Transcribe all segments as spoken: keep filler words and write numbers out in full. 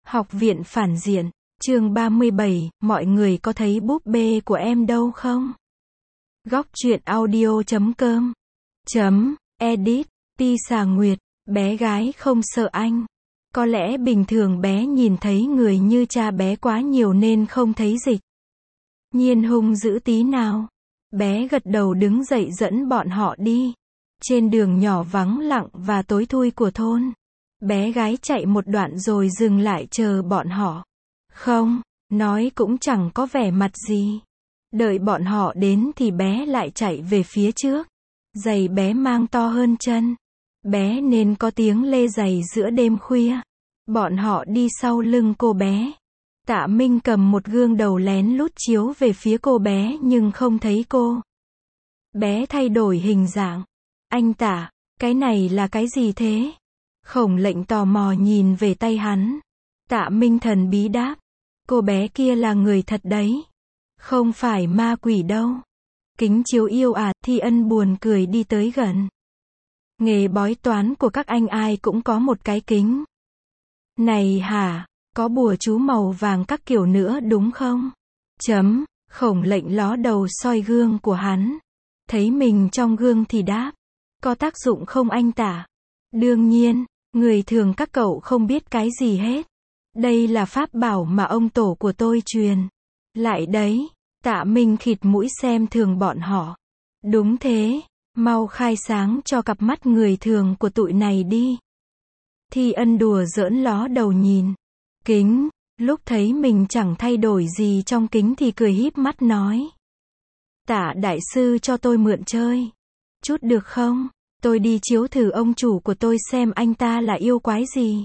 Học viện phản diện, chương ba mươi bảy, mọi người có thấy búp bê của em đâu không? Góc truyện audio chấm com chấm edit, Ti Xà Nguyệt, bé gái không sợ anh. Có lẽ bình thường bé nhìn thấy người như cha bé quá nhiều nên không thấy Dịch Nhiên hung dữ tí nào. Bé gật đầu đứng dậy dẫn bọn họ đi. Trên đường nhỏ vắng lặng và tối thui của thôn, bé gái chạy một đoạn rồi dừng lại chờ bọn họ. Không, nói cũng chẳng có vẻ mặt gì. Đợi bọn họ đến thì bé lại chạy về phía trước. Giày bé mang to hơn chân bé nên có tiếng lê giày giữa đêm khuya. Bọn họ đi sau lưng cô bé. Tạ Minh cầm một gương đầu lén lút chiếu về phía cô bé nhưng không thấy cô. Bé thay đổi hình dạng. Anh Tạ, cái này là cái gì thế? Khổng Lệnh tò mò nhìn về tay hắn. Tạ Minh thần bí đáp. Cô bé kia là người thật đấy. Không phải ma quỷ đâu. Kính chiếu yêu à, Thi Ân buồn cười đi tới gần. Nghề bói toán của các anh ai cũng có một cái kính. Này hả, có bùa chú màu vàng các kiểu nữa đúng không? Chấm, Khổng Lệnh ló đầu soi gương của hắn. Thấy mình trong gương thì đáp. Có tác dụng không anh Tả? Đương nhiên, người thường các cậu không biết cái gì hết. Đây là pháp bảo mà ông tổ của tôi truyền lại đấy. Tạ Minh khịt mũi xem thường bọn họ. Đúng thế, mau khai sáng cho cặp mắt người thường của tụi này đi. Thi Ân đùa giỡn ló đầu nhìn kính, lúc thấy mình chẳng thay đổi gì trong kính thì cười híp mắt nói. Tạ đại sư cho tôi mượn chơi chút được không? Tôi đi chiếu thử ông chủ của tôi xem anh ta là yêu quái gì.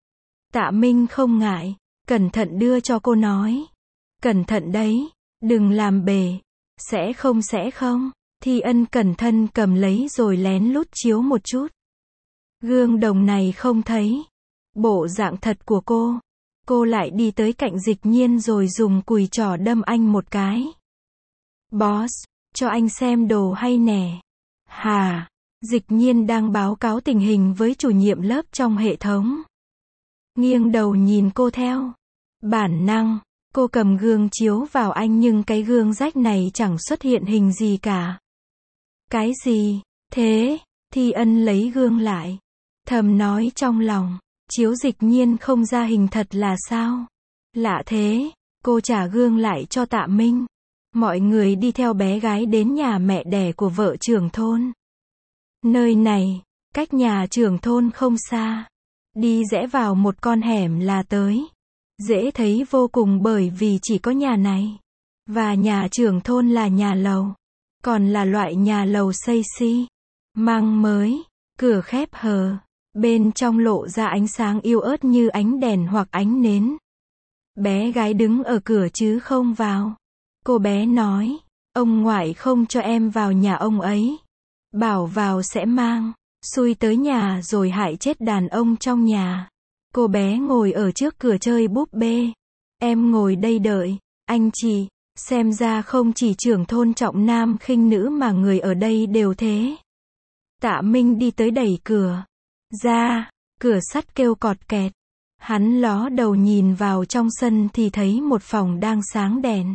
Tạ Minh không ngại, cẩn thận đưa cho cô nói. Cẩn thận đấy, đừng làm bể. Sẽ không sẽ không. Thi Ân cẩn thận cầm lấy rồi lén lút chiếu một chút. Gương đồng này không thấy bộ dạng thật của cô. Cô lại đi tới cạnh Dịch Nhiên rồi dùng cùi trỏ đâm anh một cái. Boss, cho anh xem đồ hay nè. Hà, Dịch Nhiên đang báo cáo tình hình với chủ nhiệm lớp trong hệ thống. Nghiêng đầu nhìn cô theo bản năng, cô cầm gương chiếu vào anh nhưng cái gương rách này chẳng xuất hiện hình gì cả. Cái gì? Thế? Thi Ân lấy gương lại, thầm nói trong lòng, chiếu Dịch Nhiên không ra hình thật là sao? Lạ thế. Cô trả gương lại cho Tạ Minh. Mọi người đi theo bé gái đến nhà mẹ đẻ của vợ trưởng thôn. Nơi này, cách nhà trưởng thôn không xa. Đi rẽ vào một con hẻm là tới. Dễ thấy vô cùng bởi vì chỉ có nhà này. Và nhà trưởng thôn là nhà lầu. Còn là loại nhà lầu xây xi măng mới, cửa khép hờ. Bên trong lộ ra ánh sáng yếu ớt như ánh đèn hoặc ánh nến. Bé gái đứng ở cửa chứ không vào. Cô bé nói, ông ngoại không cho em vào nhà ông ấy. Bảo vào sẽ mang xui tới nhà rồi hại chết đàn ông trong nhà. Cô bé ngồi ở trước cửa chơi búp bê. Em ngồi đây đợi, anh chị, xem ra không chỉ trưởng thôn trọng nam khinh nữ mà người ở đây đều thế. Tạ Minh đi tới đẩy cửa ra, cửa sắt kêu cọt kẹt. Hắn ló đầu nhìn vào trong sân thì thấy một phòng đang sáng đèn.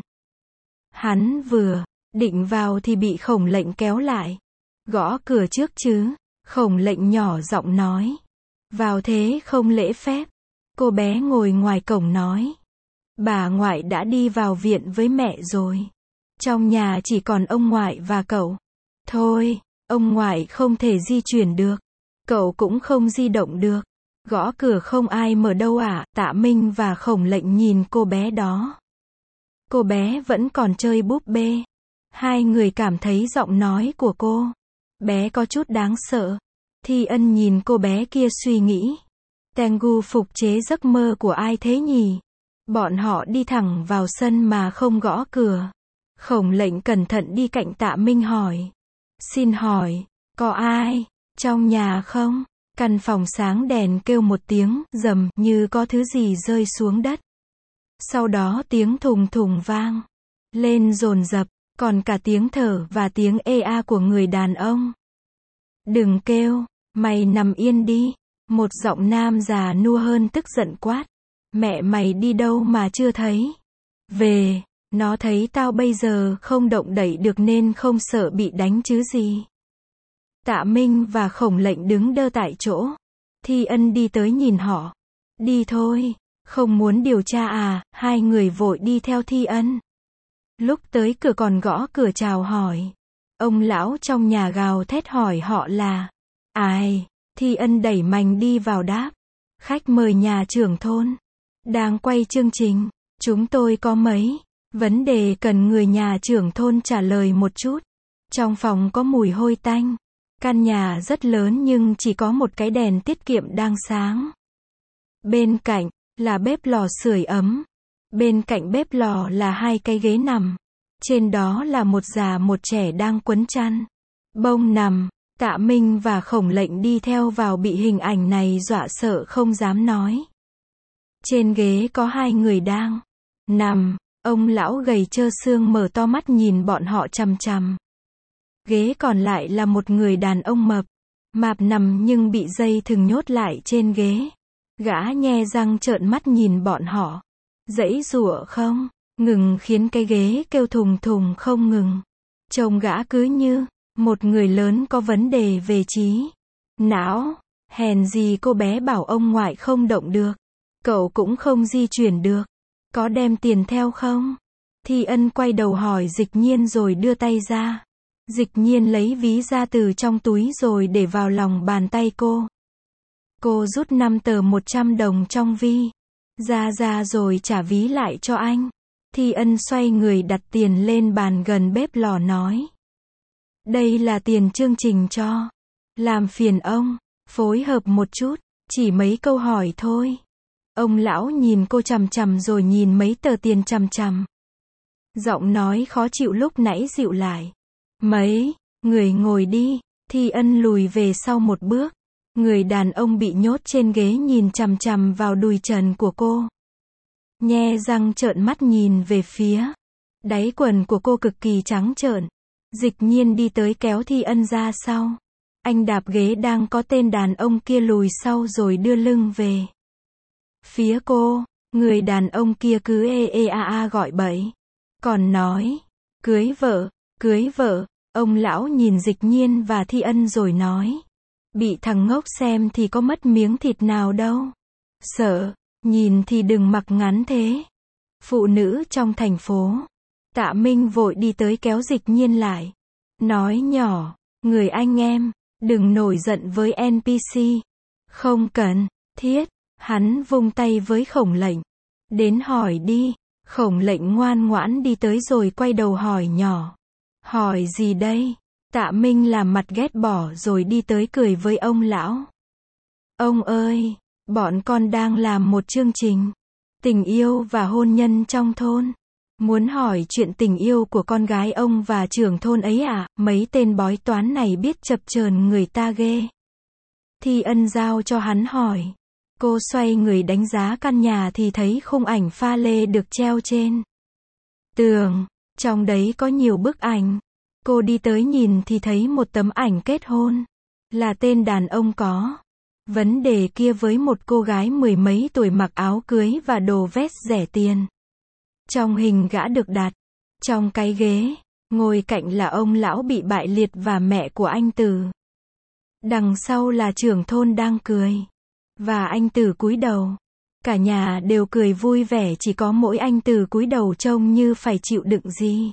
Hắn vừa định vào thì bị Khổng Lệnh kéo lại. Gõ cửa trước chứ. Khổng Lệnh nhỏ giọng nói. Vào thế không lễ phép. Cô bé ngồi ngoài cổng nói. Bà ngoại đã đi vào viện với mẹ rồi. Trong nhà chỉ còn ông ngoại và cậu. Thôi, ông ngoại không thể di chuyển được. Cậu cũng không di động được. Gõ cửa không ai mở đâu à? Tạ Minh và Khổng Lệnh nhìn cô bé đó. Cô bé vẫn còn chơi búp bê. Hai người cảm thấy giọng nói của cô bé có chút đáng sợ. Thi Ân nhìn cô bé kia suy nghĩ. Tengu phục chế giấc mơ của ai thế nhỉ? Bọn họ đi thẳng vào sân mà không gõ cửa. Khổng Lệnh cẩn thận đi cạnh Tạ Minh hỏi. Xin hỏi, có ai trong nhà không? Căn phòng sáng đèn kêu một tiếng rầm như có thứ gì rơi xuống đất. Sau đó tiếng thùng thùng vang lên dồn dập, còn cả tiếng thở và tiếng ê a của người đàn ông. Đừng kêu, mày nằm yên đi. Một giọng nam già nua hơn tức giận quát. Mẹ mày đi đâu mà chưa thấy? Về, nó thấy tao bây giờ không động đậy được nên không sợ bị đánh chứ gì. Tạ Minh và Khổng Lệnh đứng đơ tại chỗ. Thi Ân đi tới nhìn họ. Đi thôi, không muốn điều tra à? Hai người vội đi theo Thi Ân. Lúc tới cửa còn gõ cửa chào hỏi. Ông lão trong nhà gào thét hỏi họ là ai. Thi Ân đẩy mành đi vào đáp. Khách mời nhà trưởng thôn. Đang quay chương trình. Chúng tôi có mấy vấn đề cần người nhà trưởng thôn trả lời một chút. Trong phòng có mùi hôi tanh. Căn nhà rất lớn nhưng chỉ có một cái đèn tiết kiệm đang sáng. Bên cạnh là bếp lò sưởi ấm. Bên cạnh bếp lò là hai cái ghế nằm. Trên đó là một già một trẻ đang quấn chăn bông nằm. Tạ Minh và Khổng Lệnh đi theo vào bị hình ảnh này dọa sợ không dám nói. Trên ghế có hai người đang nằm. Ông lão gầy trơ xương mở to mắt nhìn bọn họ chằm chằm. Ghế còn lại là một người đàn ông mập mạp nằm nhưng bị dây thừng nhốt lại trên ghế. Gã nhe răng trợn mắt nhìn bọn họ. Giãy giụa không ngừng khiến cái ghế kêu thùng thùng không ngừng. Trông gã cứ như một người lớn có vấn đề về trí não. Hèn gì cô bé bảo ông ngoại không động được. Cậu cũng không di chuyển được. Có đem tiền theo không? Thi Ân quay đầu hỏi Dịch Nhiên rồi đưa tay ra. Dịch Nhiên lấy ví ra từ trong túi rồi để vào lòng bàn tay cô. Cô rút năm tờ một trăm đồng trong vi ra ra rồi trả ví lại cho anh. Thi Ân xoay người đặt tiền lên bàn gần bếp lò nói. Đây là tiền chương trình cho. Làm phiền ông phối hợp một chút, chỉ mấy câu hỏi thôi. Ông lão nhìn cô chằm chằm rồi nhìn mấy tờ tiền chằm chằm. Giọng nói khó chịu lúc nãy dịu lại. Mấy người ngồi đi. Thi Ân lùi về sau một bước. Người đàn ông bị nhốt trên ghế nhìn chằm chằm vào đùi trần của cô. Nhe răng trợn mắt nhìn về phía đáy quần của cô cực kỳ trắng trợn. Dịch Nhiên đi tới kéo Thi Ân ra sau. Anh đạp ghế đang có tên đàn ông kia lùi sau rồi đưa lưng về phía cô. Người đàn ông kia cứ ê ê a a gọi bậy. Còn nói, cưới vợ, cưới vợ. Ông lão nhìn Dịch Nhiên và Thi Ân rồi nói. Bị thằng ngốc xem thì có mất miếng thịt nào đâu. Sợ, nhìn thì đừng mặc ngắn thế. Phụ nữ trong thành phố. Tạ Minh vội đi tới kéo Dịch Nhiên lại. Nói nhỏ, người anh em, đừng nổi giận với en pê xê. Không cần, thiết. Hắn vung tay với Khổng Lệnh. Đến hỏi đi. Khổng Lệnh ngoan ngoãn đi tới rồi quay đầu hỏi nhỏ. Hỏi gì đây? Tạ Minh làm mặt ghét bỏ rồi đi tới cười với ông lão. Ông ơi, bọn con đang làm một chương trình tình yêu và hôn nhân trong thôn. Muốn hỏi chuyện tình yêu của con gái ông và trưởng thôn ấy à? Mấy tên bói toán này biết chập chờn người ta ghê. Thi Ân giao cho hắn hỏi. Cô xoay người đánh giá căn nhà thì thấy khung ảnh pha lê được treo trên tường. Trong đấy có nhiều bức ảnh. Cô đi tới nhìn thì thấy một tấm ảnh kết hôn. Là tên đàn ông có vấn đề kia với một cô gái mười mấy tuổi mặc áo cưới và đồ vest rẻ tiền. Trong hình gã được đặt trong cái ghế ngồi cạnh là ông lão bị bại liệt và mẹ của anh Tử. Đằng sau là trưởng thôn đang cười. Và anh Tử cúi đầu. Cả nhà đều cười vui vẻ, chỉ có mỗi anh Tử cúi đầu trông như phải chịu đựng gì.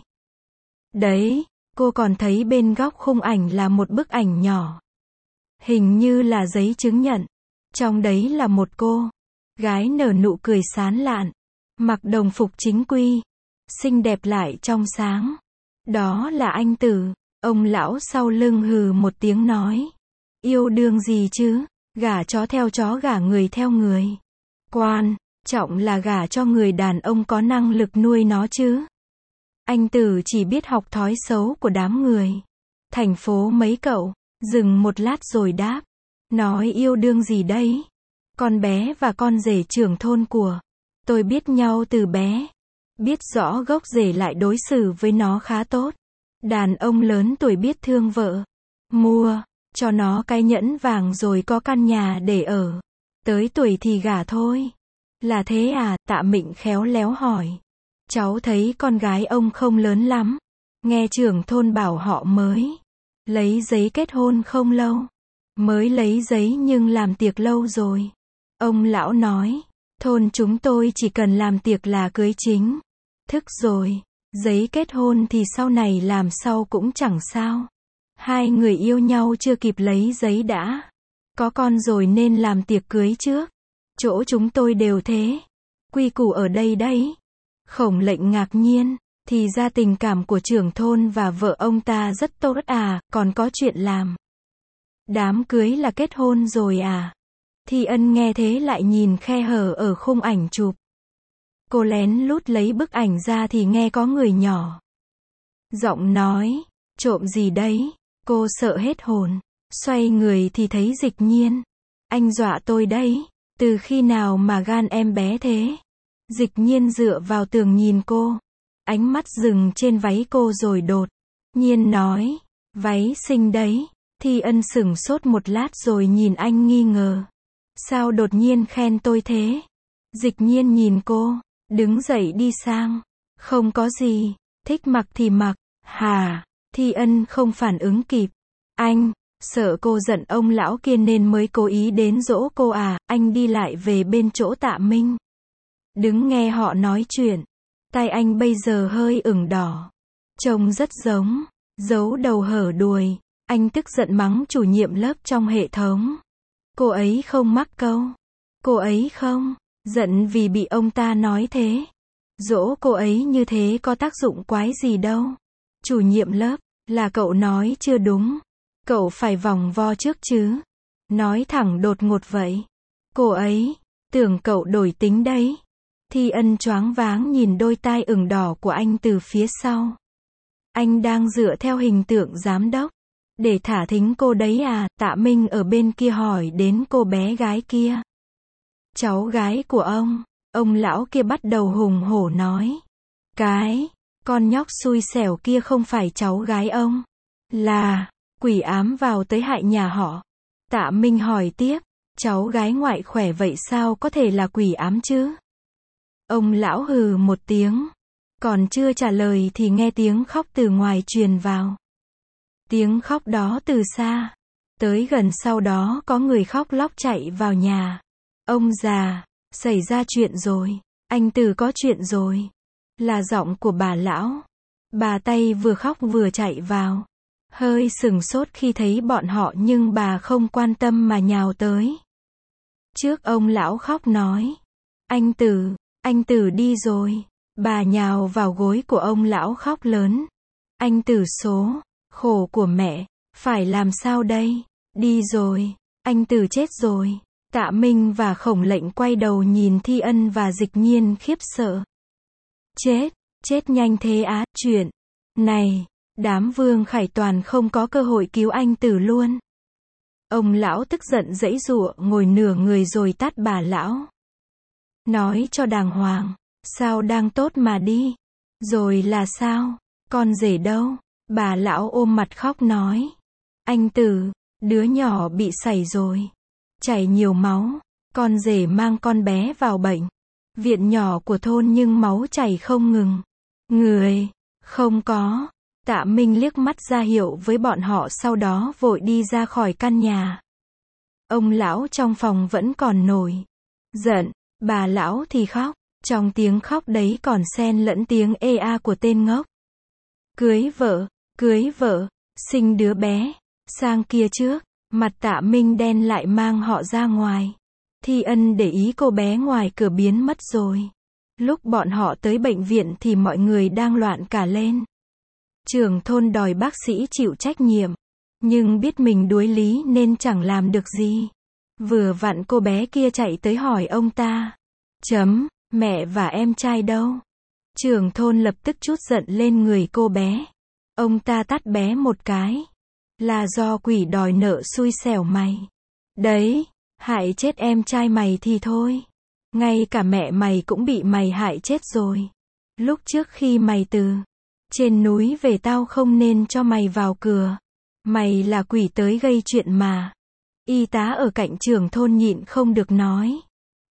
Đấy, cô còn thấy bên góc khung ảnh là một bức ảnh nhỏ. Hình như là giấy chứng nhận. Trong đấy là một cô gái nở nụ cười sán lạn. Mặc đồng phục chính quy. Xinh đẹp lại trong sáng. Đó là anh Tử. Ông lão sau lưng hừ một tiếng nói. Yêu đương gì chứ? Gả chó theo chó, gả người theo người. Quan trọng là gả cho người đàn ông có năng lực nuôi nó chứ. Anh Tử chỉ biết học thói xấu của đám người thành phố mấy cậu. Dừng một lát rồi đáp. Nói yêu đương gì đấy? Con bé và con rể trưởng thôn của tôi biết nhau từ bé. Biết rõ gốc rễ lại đối xử với nó khá tốt. Đàn ông lớn tuổi biết thương vợ. Mua cho nó cái nhẫn vàng rồi có căn nhà để ở. Tới tuổi thì gả thôi. Là thế à, Tạ Mịnh khéo léo hỏi. Cháu thấy con gái ông không lớn lắm. Nghe trưởng thôn bảo họ mới lấy giấy kết hôn không lâu. Mới lấy giấy nhưng làm tiệc lâu rồi. Ông lão nói, thôn chúng tôi chỉ cần làm tiệc là cưới chính thức rồi. Giấy kết hôn thì sau này làm sau cũng chẳng sao. Hai người yêu nhau chưa kịp lấy giấy đã có con rồi nên làm tiệc cưới trước. Chỗ chúng tôi đều thế. Quy củ ở đây đấy. Khổng Lệnh ngạc nhiên, thì ra tình cảm của trưởng thôn và vợ ông ta rất tốt à, còn có chuyện làm. Đám cưới là kết hôn rồi à? Thi Ân nghe thế lại nhìn khe hở ở khung ảnh chụp. Cô lén lút lấy bức ảnh ra thì nghe có người nhỏ giọng nói, trộm gì đấy? Cô sợ hết hồn. Xoay người thì thấy Dịch Nhiên. Anh dọa tôi đấy. Từ khi nào mà gan em bé thế? Dịch Nhiên dựa vào tường nhìn cô. Ánh mắt dừng trên váy cô rồi đột nhiên nói, váy xinh đấy. Thi Ân sửng sốt một lát rồi nhìn anh nghi ngờ. Sao đột nhiên khen tôi thế? Dịch Nhiên nhìn cô, đứng dậy đi sang. Không có gì, thích mặc thì mặc. Hà, Thi Ân không phản ứng kịp. Anh, sợ cô giận ông lão kia nên mới cố ý đến dỗ cô à? Anh đi lại về bên chỗ Tạ Minh. Đứng nghe họ nói chuyện. Tai anh bây giờ hơi ửng đỏ. Trông rất giống, giấu đầu hở đuôi. Anh tức giận mắng chủ nhiệm lớp trong hệ thống. Cô ấy không mắc câu. Cô ấy không giận vì bị ông ta nói thế. Dỗ cô ấy như thế có tác dụng quái gì đâu. Chủ nhiệm lớp, là cậu nói chưa đúng. Cậu phải vòng vo trước chứ. Nói thẳng đột ngột vậy. Cô ấy, tưởng cậu đổi tính đấy. Thi Ân choáng váng nhìn đôi tai ửng đỏ của anh từ phía sau. Anh đang dựa theo hình tượng giám đốc. Để thả thính cô đấy à? Tạ Minh ở bên kia hỏi đến cô bé gái kia. Cháu gái của ông. Ông lão kia bắt đầu hùng hổ nói. Cái, con nhóc xui xẻo kia không phải cháu gái ông. Là, quỷ ám vào tới hại nhà họ. Tạ Minh hỏi tiếp. Cháu gái ngoại khỏe vậy sao có thể là quỷ ám chứ? Ông lão hừ một tiếng. Còn chưa trả lời thì nghe tiếng khóc từ ngoài truyền vào. Tiếng khóc đó từ xa tới gần, sau đó có người khóc lóc chạy vào nhà. Ông già, xảy ra chuyện rồi. Anh Từ có chuyện rồi. Là giọng của bà lão. Bà Tây vừa khóc vừa chạy vào. Hơi sửng sốt khi thấy bọn họ nhưng bà không quan tâm mà nhào tới. Trước ông lão khóc nói. Anh Từ, anh Từ đi rồi. Bà nhào vào gối của ông lão khóc lớn. Anh Từ số, khổ của mẹ, phải làm sao đây? Đi rồi, anh Từ chết rồi. Tạ Minh và Khổng Lệnh quay đầu nhìn Thi Ân và Dịch Nhiên khiếp sợ. Chết, chết nhanh thế á? Chuyện này, đám Vương Khải Toàn không có cơ hội cứu anh Từ luôn. Ông lão tức giận giãy giụa ngồi nửa người rồi tát bà lão. Nói cho đàng hoàng, sao đang tốt mà đi? Rồi là sao? Con rể đâu? Bà lão ôm mặt khóc nói. Anh Từ, đứa nhỏ bị sảy rồi. Chảy nhiều máu. Con rể mang con bé vào bệnh viện nhỏ của thôn nhưng máu chảy không ngừng. Người, không có. Tạ Minh liếc mắt ra hiệu với bọn họ sau đó vội đi ra khỏi căn nhà. Ông lão trong phòng vẫn còn nổi giận, bà lão thì khóc. Trong tiếng khóc đấy còn xen lẫn tiếng ê a của tên ngốc. Cưới vợ, cưới vợ, sinh đứa bé, sang kia trước. Mặt Tạ Minh đen lại mang họ ra ngoài. Thi Ân để ý cô bé ngoài cửa biến mất rồi. Lúc bọn họ tới bệnh viện thì mọi người đang loạn cả lên. Trưởng thôn đòi bác sĩ chịu trách nhiệm. Nhưng biết mình đuối lý nên chẳng làm được gì. Vừa vặn cô bé kia chạy tới hỏi ông ta. Chấm, mẹ và em trai đâu? Trưởng thôn lập tức trút giận lên người cô bé. Ông ta tát bé một cái. Là do quỷ đòi nợ xui xẻo mày. Đấy, hại chết em trai mày thì thôi. Ngay cả mẹ mày cũng bị mày hại chết rồi. Lúc trước khi mày từ trên núi về tao không nên cho mày vào cửa. Mày là quỷ tới gây chuyện mà. Y tá ở cạnh trưởng thôn nhịn không được nói.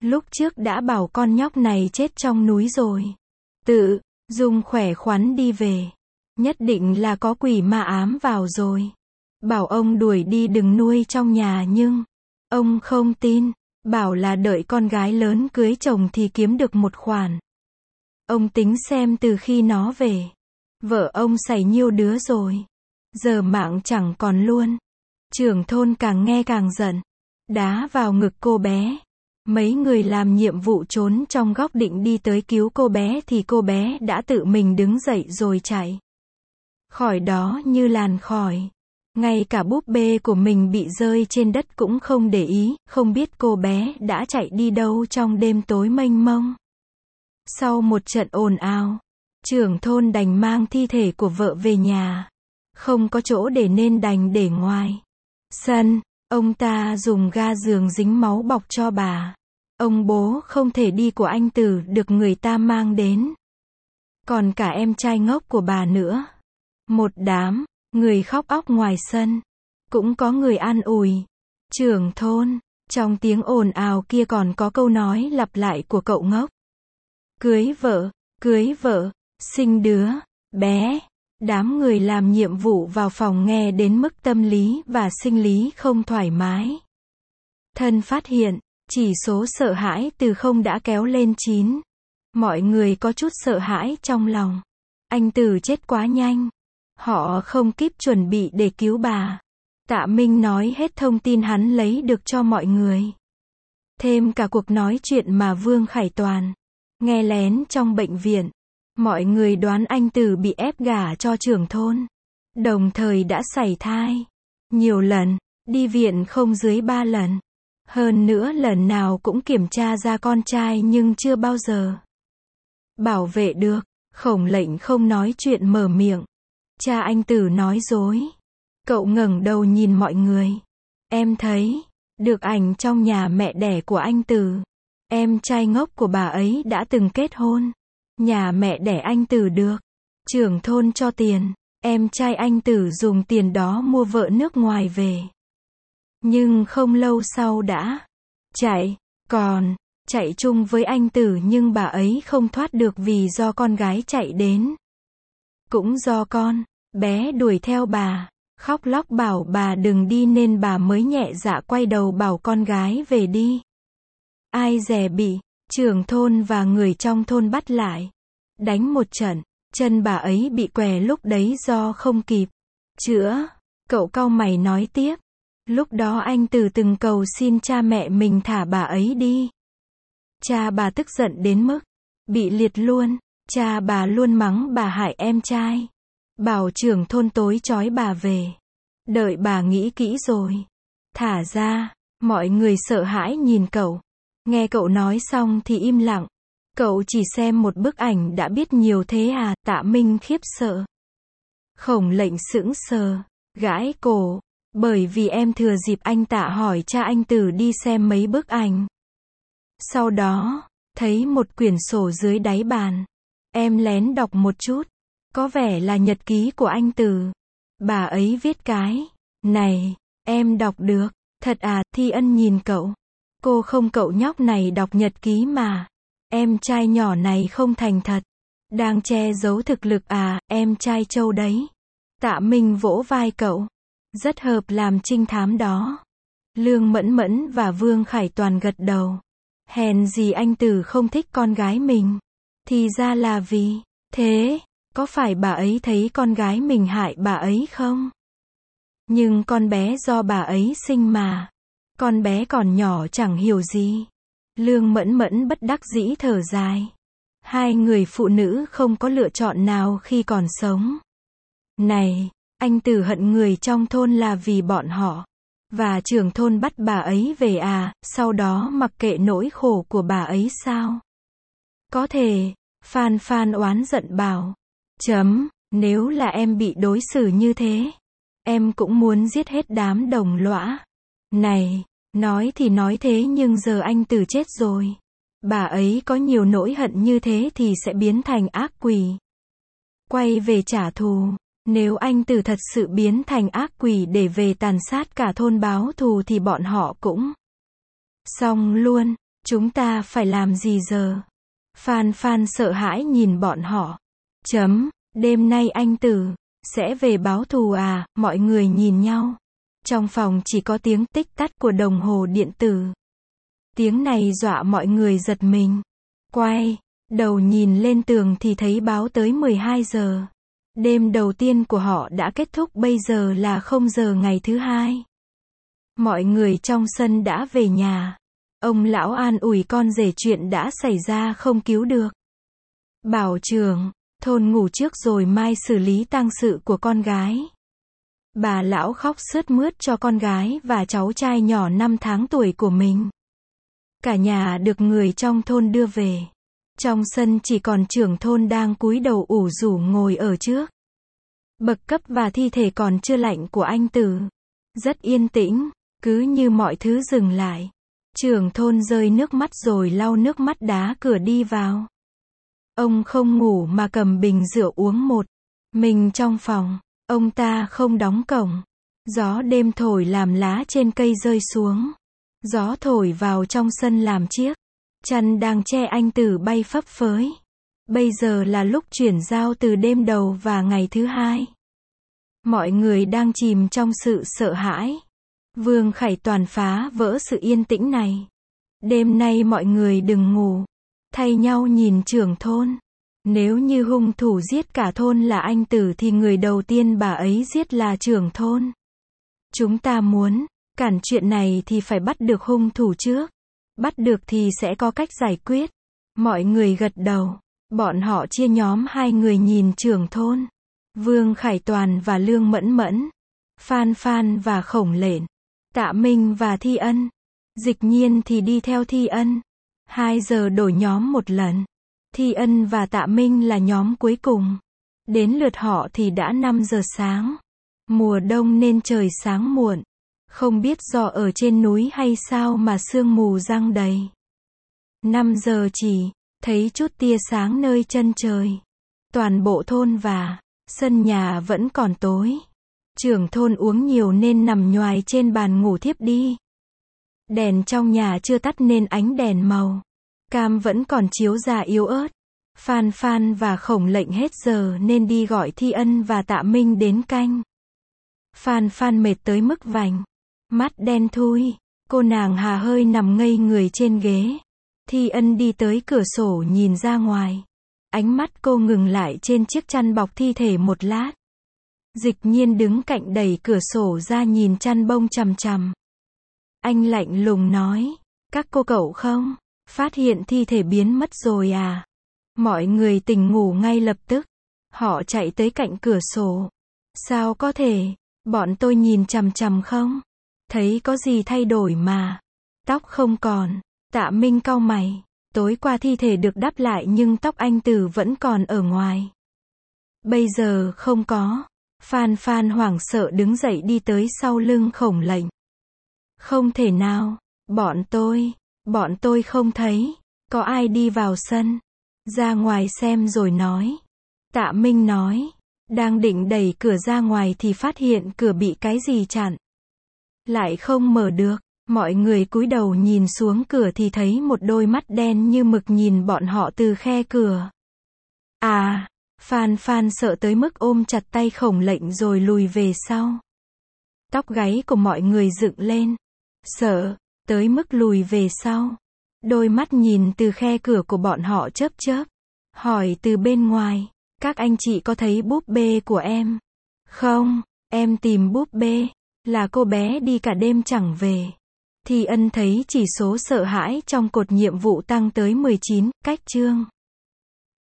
Lúc trước đã bảo con nhóc này chết trong núi rồi. Tự, Dung khỏe khoắn đi về. Nhất định là có quỷ ma ám vào rồi. Bảo ông đuổi đi đừng nuôi trong nhà nhưng, ông không tin. Bảo là đợi con gái lớn cưới chồng thì kiếm được một khoản. Ông tính xem từ khi nó về. Vợ ông xảy nhiêu đứa rồi. Giờ mạng chẳng còn luôn. Trưởng thôn càng nghe càng giận. Đá vào ngực cô bé. Mấy người làm nhiệm vụ trốn trong góc định đi tới cứu cô bé thì cô bé đã tự mình đứng dậy rồi chạy. Khỏi đó như làn khói. Ngay cả búp bê của mình bị rơi trên đất cũng không để ý, không biết cô bé đã chạy đi đâu trong đêm tối mênh mông. Sau một trận ồn ào, trưởng thôn đành mang thi thể của vợ về nhà. Không có chỗ để nên đành để ngoài sân. Ông ta dùng ga giường dính máu bọc cho bà. Ông bố không thể đi của anh Tử được người ta mang đến. Còn cả em trai ngốc của bà nữa. Một đám người khóc óc ngoài sân. Cũng có người an ủi. Trưởng thôn, trong tiếng ồn ào kia còn có câu nói lặp lại của cậu ngốc. Cưới vợ, cưới vợ, sinh đứa, bé. Đám người làm nhiệm vụ vào phòng nghe đến mức tâm lý và sinh lý không thoải mái. Thân phát hiện, chỉ số sợ hãi từ không đã kéo lên chín. Mọi người có chút sợ hãi trong lòng. Anh Tử chết quá nhanh. Họ không kịp chuẩn bị để cứu bà. Tạ Minh nói hết thông tin hắn lấy được cho mọi người. Thêm cả cuộc nói chuyện mà Vương Khải Toàn nghe lén trong bệnh viện. Mọi người đoán anh Tử bị ép gả cho trưởng thôn. Đồng thời đã sảy thai. Nhiều lần, đi viện không dưới ba lần. Hơn nữa lần nào cũng kiểm tra ra con trai nhưng chưa bao giờ bảo vệ được. Khổng Lệnh không nói chuyện mở miệng. Cha anh Tử nói dối. Cậu ngẩng đầu nhìn mọi người. Em thấy được ảnh trong nhà mẹ đẻ của anh Tử. Em trai ngốc của bà ấy đã từng kết hôn. Nhà mẹ đẻ anh Tử được trưởng thôn cho tiền. Em trai anh Tử dùng tiền đó mua vợ nước ngoài về. Nhưng không lâu sau đã chạy. Còn chạy chung với anh Tử nhưng bà ấy không thoát được vì do con gái chạy đến. Cũng do con bé đuổi theo bà, khóc lóc bảo bà đừng đi nên bà mới nhẹ dạ quay đầu bảo con gái về đi. Ai dè bị trưởng thôn và người trong thôn bắt lại. Đánh một trận, chân bà ấy bị què lúc đấy do không kịp chữa. Cậu cau mày nói tiếp. Lúc đó anh Tử từng cầu xin cha mẹ mình thả bà ấy đi. Cha bà tức giận đến mức bị liệt luôn. Cha bà luôn mắng bà hại em trai. Bảo trưởng thôn tối trói bà về. Đợi bà nghĩ kỹ rồi thả ra. Mọi người sợ hãi nhìn cậu. Nghe cậu nói xong thì im lặng. Cậu chỉ xem một bức ảnh đã biết nhiều thế à? Tạ Minh khiếp sợ. Khổng Lệnh sững sờ, gãi cổ. Bởi vì em thừa dịp anh Tạ hỏi cha anh Tử đi xem mấy bức ảnh. Sau đó, thấy một quyển sổ dưới đáy bàn. Em lén đọc một chút. Có vẻ là nhật ký của anh Tử. Bà ấy viết cái này, em đọc được. Thật à? Thi Ân nhìn cậu. Cô không, cậu nhóc này đọc nhật ký mà. Em trai nhỏ này không thành thật. Đang che giấu thực lực à, em trai trâu đấy. Tạ Minh vỗ vai cậu. Rất hợp làm trinh thám đó. Lương Mẫn Mẫn và Vương Khải Toàn gật đầu. Hèn gì anh Tử không thích con gái mình. Thì ra là vì thế. Có phải bà ấy thấy con gái mình hại bà ấy không? Nhưng con bé do bà ấy sinh mà. Con bé còn nhỏ chẳng hiểu gì. Lương Mẫn Mẫn bất đắc dĩ thở dài. Hai người phụ nữ không có lựa chọn nào khi còn sống. Này, anh Tử hận người trong thôn là vì bọn họ. Và trưởng thôn bắt bà ấy về à, sau đó mặc kệ nỗi khổ của bà ấy sao? Có thể, Phan Phan oán giận bảo. Chấm, nếu là em bị đối xử như thế, em cũng muốn giết hết đám đồng lõa. Này, nói thì nói thế nhưng giờ anh Tử chết rồi. Bà ấy có nhiều nỗi hận như thế thì sẽ biến thành ác quỷ. Quay về trả thù. Nếu anh Tử thật sự biến thành ác quỷ để về tàn sát cả thôn báo thù thì bọn họ cũng xong luôn. Chúng ta phải làm gì giờ? Phan Phan sợ hãi nhìn bọn họ. Chấm, đêm nay anh Tử sẽ về báo thù à? Mọi người nhìn nhau. Trong phòng chỉ có tiếng tích tắc của đồng hồ điện tử. Tiếng này dọa mọi người giật mình. Quay đầu nhìn lên tường thì thấy báo tới mười hai giờ. Đêm đầu tiên của họ đã kết thúc, bây giờ là không giờ ngày thứ hai. Mọi người trong sân đã về nhà. Ông lão an ủi con rể chuyện đã xảy ra không cứu được. Bảo trưởng thôn ngủ trước rồi mai xử lý tang sự của con gái. Bà lão khóc sướt mướt cho con gái và cháu trai nhỏ năm tháng tuổi của mình. Cả nhà được người trong thôn đưa về. Trong sân chỉ còn trưởng thôn đang cúi đầu ủ rũ ngồi ở trước bậc cấp và thi thể còn chưa lạnh của anh Tử. Rất yên tĩnh, cứ như mọi thứ dừng lại. Trưởng thôn rơi nước mắt rồi lau nước mắt đá cửa đi vào. Ông không ngủ mà cầm bình rượu uống một mình trong phòng. Ông ta không đóng cổng. Gió đêm thổi làm lá trên cây rơi xuống. Gió thổi vào trong sân làm chiếc chăn đang che anh Tử bay phấp phới. Bây giờ là lúc chuyển giao từ đêm đầu và ngày thứ hai. Mọi người đang chìm trong sự sợ hãi. Vương Khải Toàn phá vỡ sự yên tĩnh này. Đêm nay mọi người đừng ngủ. Thay nhau nhìn trưởng thôn. Nếu như hung thủ giết cả thôn là anh Tử thì người đầu tiên bà ấy giết là trưởng thôn. Chúng ta muốn cản chuyện này thì phải bắt được hung thủ trước. Bắt được thì sẽ có cách giải quyết. Mọi người gật đầu. Bọn họ chia nhóm hai người nhìn trưởng thôn. Vương Khải Toàn và Lương Mẫn Mẫn. Phan Phan và Khổng Lệnh. Tạ Minh và Thi Ân. Dịch Nhiên thì đi theo Thi Ân. Hai giờ đổi nhóm một lần. Thi Ân và Tạ Minh là nhóm cuối cùng. Đến lượt họ thì đã năm giờ sáng. Mùa đông nên trời sáng muộn. Không biết do ở trên núi hay sao mà sương mù giăng đầy. năm giờ chỉ thấy chút tia sáng nơi chân trời. Toàn bộ thôn và sân nhà vẫn còn tối. Trưởng thôn uống nhiều nên nằm nhoài trên bàn ngủ thiếp đi. Đèn trong nhà chưa tắt nên ánh đèn màu cam vẫn còn chiếu ra yếu ớt. Phan Phan và Khổng Lệnh hết giờ nên đi gọi Thi Ân và Tạ Minh đến canh. Phan Phan mệt tới mức vành mắt đen thui. Cô nàng hà hơi nằm ngây người trên ghế. Thi Ân đi tới cửa sổ nhìn ra ngoài. Ánh mắt cô ngừng lại trên chiếc chăn bọc thi thể một lát. Dịch Nhiên đứng cạnh đẩy cửa sổ ra nhìn chăn bông chằm chằm. Anh lạnh lùng nói, các cô cậu không phát hiện thi thể biến mất rồi à? Mọi người tỉnh ngủ ngay lập tức. Họ chạy tới cạnh cửa sổ. Sao có thể? Bọn tôi nhìn chằm chằm không thấy có gì thay đổi mà. Tóc không còn. Tạ Minh cau mày. Tối qua thi thể được đắp lại nhưng tóc anh Tử vẫn còn ở ngoài. Bây giờ không có. Phan Phan hoảng sợ đứng dậy đi tới sau lưng Khổng Lệnh. Không thể nào. Bọn tôi. Bọn tôi không thấy. Có ai đi vào sân. Ra ngoài xem rồi nói. Tạ Minh nói. Đang định đẩy cửa ra ngoài thì phát hiện cửa bị cái gì chặn. Lại không mở được. Mọi người cúi đầu nhìn xuống cửa thì thấy một đôi mắt đen như mực nhìn bọn họ từ khe cửa. À, Phan Phan sợ tới mức ôm chặt tay Khổng Lệnh rồi lùi về sau. Tóc gáy của mọi người dựng lên. Sợ, tới mức lùi về sau. Đôi mắt nhìn từ khe cửa của bọn họ chớp chớp. Hỏi từ bên ngoài, các anh chị có thấy búp bê của em? Không, em tìm búp bê. Là cô bé đi cả đêm chẳng về. Thi Ân thấy chỉ số sợ hãi trong cột nhiệm vụ tăng tới mười chín, cách chương.